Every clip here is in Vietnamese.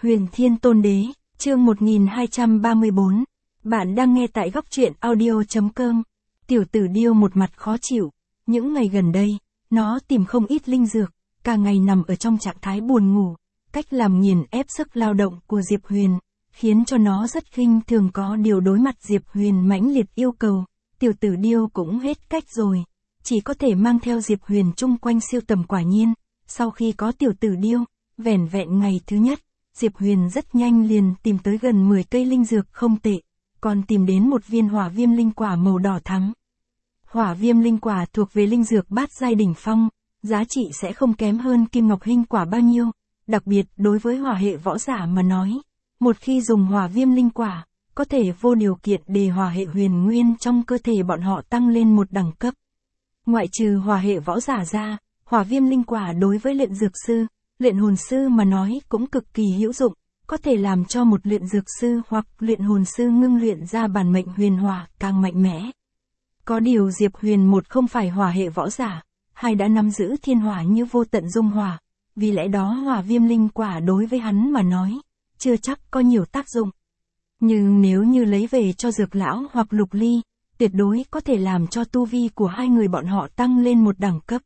Huyền Thiên Tôn Đế, chương 1234. Bạn đang nghe tại góc truyện audio.com. Tiểu tử điêu một mặt khó chịu. Những ngày gần đây, nó tìm không ít linh dược, cả ngày nằm ở trong trạng thái buồn ngủ. Cách làm nghiền ép sức lao động của Diệp Huyền, khiến cho nó rất khinh thường, có điều đối mặt Diệp Huyền mãnh liệt yêu cầu. Tiểu tử điêu cũng hết cách rồi, chỉ có thể mang theo Diệp Huyền chung quanh siêu tầm. Quả nhiên, sau khi có tiểu tử điêu, vẻn vẹn ngày thứ nhất, Diệp Huyền rất nhanh liền tìm tới gần 10 cây linh dược không tệ, còn tìm đến một viên hỏa viêm linh quả màu đỏ thắm. Hỏa viêm linh quả thuộc về linh dược bát giai đỉnh phong, giá trị sẽ không kém hơn kim ngọc hinh quả bao nhiêu, đặc biệt đối với hỏa hệ võ giả mà nói, một khi dùng hỏa viêm linh quả, có thể vô điều kiện để hỏa hệ huyền nguyên trong cơ thể bọn họ tăng lên một đẳng cấp. Ngoại trừ hỏa hệ võ giả ra, hỏa viêm linh quả đối với luyện dược sư, luyện hồn sư mà nói cũng cực kỳ hữu dụng, có thể làm cho một luyện dược sư hoặc luyện hồn sư ngưng luyện ra bản mệnh huyền hỏa càng mạnh mẽ. Có điều Diệp Huyền một không phải hỏa hệ võ giả, hai đã nắm giữ thiên hỏa như vô tận dung hỏa, vì lẽ đó hỏa viêm linh quả đối với hắn mà nói, chưa chắc có nhiều tác dụng. Nhưng nếu như lấy về cho Dược Lão hoặc Lục Ly, tuyệt đối có thể làm cho tu vi của hai người bọn họ tăng lên một đẳng cấp.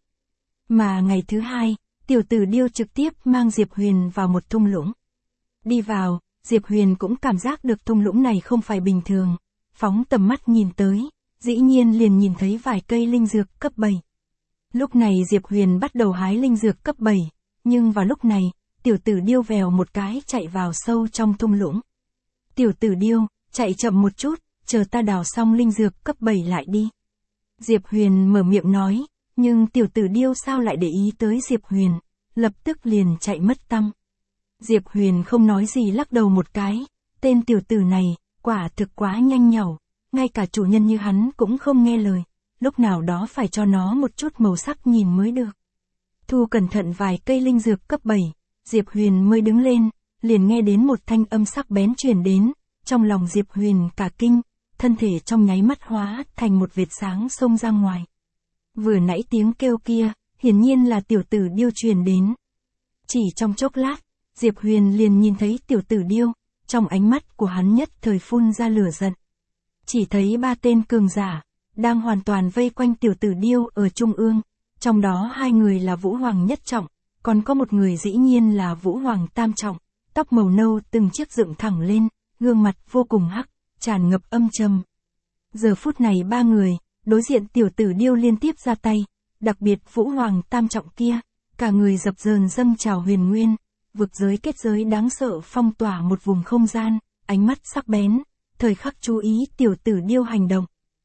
Mà ngày thứ hai, tiểu tử điêu trực tiếp mang Diệp Huyền vào một thung lũng. Đi vào, Diệp Huyền cũng cảm giác được thung lũng này không phải bình thường, phóng tầm mắt nhìn tới, dĩ nhiên liền nhìn thấy vài cây linh dược cấp 7. Lúc này Diệp Huyền bắt đầu hái linh dược cấp 7, nhưng vào lúc này, tiểu tử điêu vèo một cái chạy vào sâu trong thung lũng. Tiểu tử điêu, chạy chậm một chút, chờ ta đào xong linh dược cấp 7 lại đi. Diệp Huyền mở miệng nói, nhưng tiểu tử điêu sao lại để ý tới Diệp Huyền, lập tức liền chạy mất tăm. Diệp Huyền không nói gì lắc đầu một cái, tên tiểu tử này, quả thực quá nhanh nhảu, ngay cả chủ nhân như hắn cũng không nghe lời, lúc nào đó phải cho nó một chút màu sắc nhìn mới được. Thu cẩn thận vài cây linh dược cấp 7, Diệp Huyền mới đứng lên, liền nghe đến một thanh âm sắc bén truyền đến, trong lòng Diệp Huyền cả kinh, thân thể trong nháy mắt hóa thành một vệt sáng xông ra ngoài. Vừa nãy tiếng kêu kia, hiển nhiên là tiểu tử điêu truyền đến. Chỉ trong chốc lát, Diệp Huyền liền nhìn thấy tiểu tử điêu, trong ánh mắt của hắn nhất thời phun ra lửa giận. Chỉ thấy ba tên cường giả, đang hoàn toàn vây quanh tiểu tử điêu ở trung ương, trong đó hai người là Vũ Hoàng nhất trọng, còn có một người dĩ nhiên là Vũ Hoàng tam trọng, tóc màu nâu từng chiếc dựng thẳng lên, gương mặt vô cùng hắc, tràn ngập âm trầm. Giờ phút này ba người, đối diện tiểu tử điêu liên tiếp ra tay, đặc biệt Vũ Hoàng tam trọng kia, cả người dập dờn dâng trào huyền nguyên, vực giới kết giới đáng sợ phong tỏa một vùng không gian, ánh mắt sắc bén, thời khắc chú ý tiểu tử điêu hành động.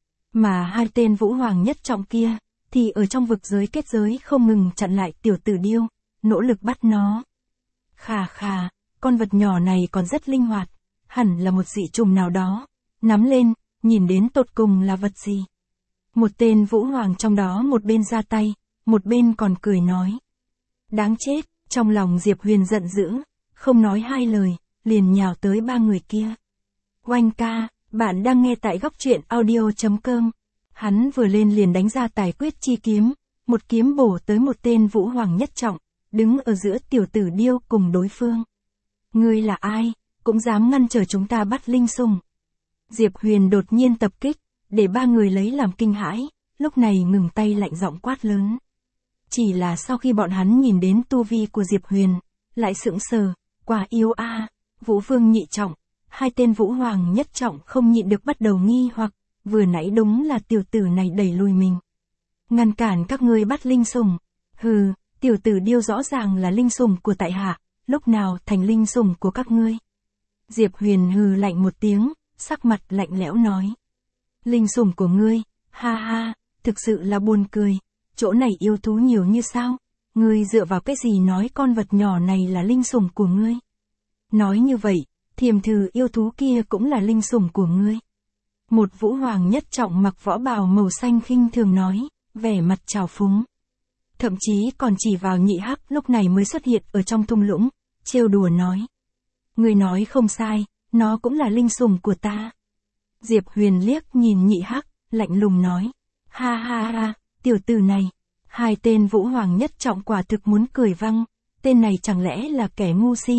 Mà hai tên Vũ Hoàng nhất trọng kia, thì ở trong vực giới kết giới không ngừng chặn lại tiểu tử điêu, nỗ lực bắt nó. Khà khà, con vật nhỏ này còn rất linh hoạt, hẳn là một dị trùng nào đó, nắm lên, nhìn đến tột cùng là vật gì. Một tên Vũ Hoàng trong đó một bên ra tay, một bên còn cười nói. Đáng chết, trong lòng Diệp Huyền giận dữ, không nói hai lời, liền nhào tới ba người kia. Oanh ca, bạn đang nghe tại góc truyện audio.com. Hắn vừa lên liền đánh ra tài quyết chi kiếm, một kiếm bổ tới một tên Vũ Hoàng nhất trọng, đứng ở giữa tiểu tử điêu cùng đối phương. Ngươi là ai, cũng dám ngăn trở chúng ta bắt linh sủng. Diệp Huyền đột nhiên tập kích, để ba người lấy làm kinh hãi, lúc này ngừng tay lạnh giọng quát lớn. Chỉ là sau khi bọn hắn nhìn đến tu vi của Diệp Huyền, lại sững sờ, quả yếu a, Vũ Vương nhị trọng, hai tên Vũ Hoàng nhất trọng không nhịn được bắt đầu nghi hoặc, vừa nãy đúng là tiểu tử này đẩy lùi mình. Ngăn cản các ngươi bắt linh sủng, hừ, tiểu tử điêu rõ ràng là linh sủng của tại hạ, lúc nào thành linh sủng của các ngươi. Diệp Huyền hừ lạnh một tiếng, sắc mặt lạnh lẽo nói. Linh sủng của ngươi, ha ha, thực sự là buồn cười, chỗ này yêu thú nhiều như sao, ngươi dựa vào cái gì nói con vật nhỏ này là linh sủng của ngươi. Nói như vậy, thiềm thử yêu thú kia cũng là linh sủng của ngươi. Một Vũ Hoàng nhất trọng mặc võ bào màu xanh khinh thường nói, vẻ mặt trào phúng. Thậm chí còn chỉ vào nhị hắc lúc này mới xuất hiện ở trong thung lũng, trêu đùa nói. Ngươi nói không sai, nó cũng là linh sủng của ta. Diệp Huyền liếc nhìn nhị hắc, lạnh lùng nói. Ha ha ha, tiểu tử này. Hai tên Vũ Hoàng nhất trọng quả thực muốn cười văng, tên này chẳng lẽ là kẻ ngu si,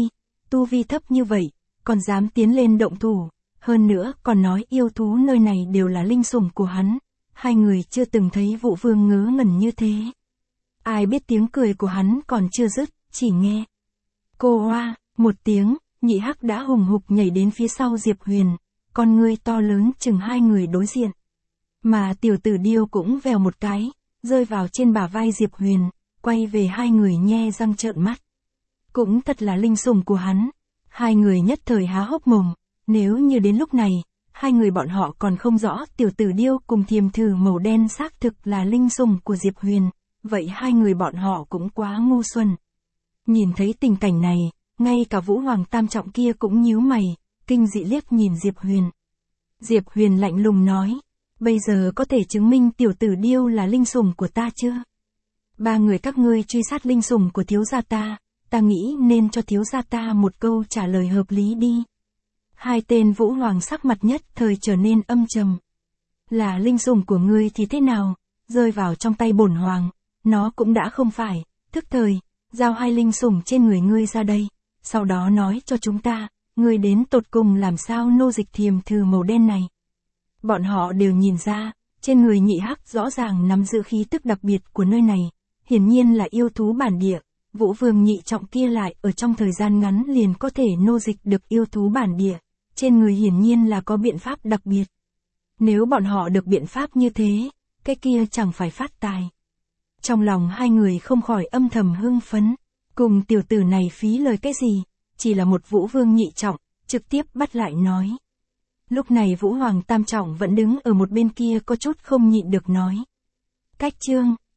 tu vi thấp như vậy, còn dám tiến lên động thủ, hơn nữa còn nói yêu thú nơi này đều là linh sủng của hắn, hai người chưa từng thấy Vũ Vương ngớ ngẩn như thế. Ai biết tiếng cười của hắn còn chưa dứt, chỉ nghe. Cô hoa, một tiếng, nhị hắc đã hùng hục nhảy đến phía sau Diệp Huyền, con ngươi to lớn chừng hai người đối diện. Mà tiểu tử điêu cũng vèo một cái, rơi vào trên bả vai Diệp Huyền, quay về hai người nhe răng trợn mắt. Cũng thật là linh sủng của hắn. Hai người nhất thời há hốc mồm, nếu như đến lúc này, hai người bọn họ còn không rõ tiểu tử điêu cùng thiềm thử màu đen xác thực là linh sủng của Diệp Huyền, vậy hai người bọn họ cũng quá ngu xuẩn. Nhìn thấy tình cảnh này, ngay cả Vũ Hoàng tam trọng kia cũng nhíu mày, kinh dị liếc nhìn Diệp Huyền. Diệp Huyền lạnh lùng nói, bây giờ có thể chứng minh tiểu tử điêu là linh sủng của ta chưa? Ba người các ngươi truy sát linh sủng của thiếu gia ta nghĩ nên cho thiếu gia ta một câu trả lời hợp lý đi. Hai tên Vũ Hoàng sắc mặt nhất thời trở nên âm trầm. Là linh sủng của ngươi thì thế nào, rơi vào trong tay bổn hoàng, nó cũng đã không phải, thức thời, giao hai linh sủng trên người ngươi ra đây, sau đó nói cho chúng ta, ngươi đến tột cùng làm sao nô dịch thiềm thử màu đen này. Bọn họ đều nhìn ra, trên người nhị hắc rõ ràng nắm giữ khí tức đặc biệt của nơi này, hiển nhiên là yêu thú bản địa. Vũ Vương nhị trọng kia lại ở trong thời gian ngắn liền có thể nô dịch được yêu thú bản địa, trên người hiển nhiên là có biện pháp đặc biệt. Nếu bọn họ được biện pháp như thế, cái kia chẳng phải phát tài. Trong lòng hai người không khỏi âm thầm hưng phấn, cùng tiểu tử này phí lời cái gì, chỉ là một Vũ Vương nhị trọng, trực tiếp bắt lại nói. Lúc này Vũ Hoàng tam trọng vẫn đứng ở một bên kia có chút không nhịn được nói. Cách chương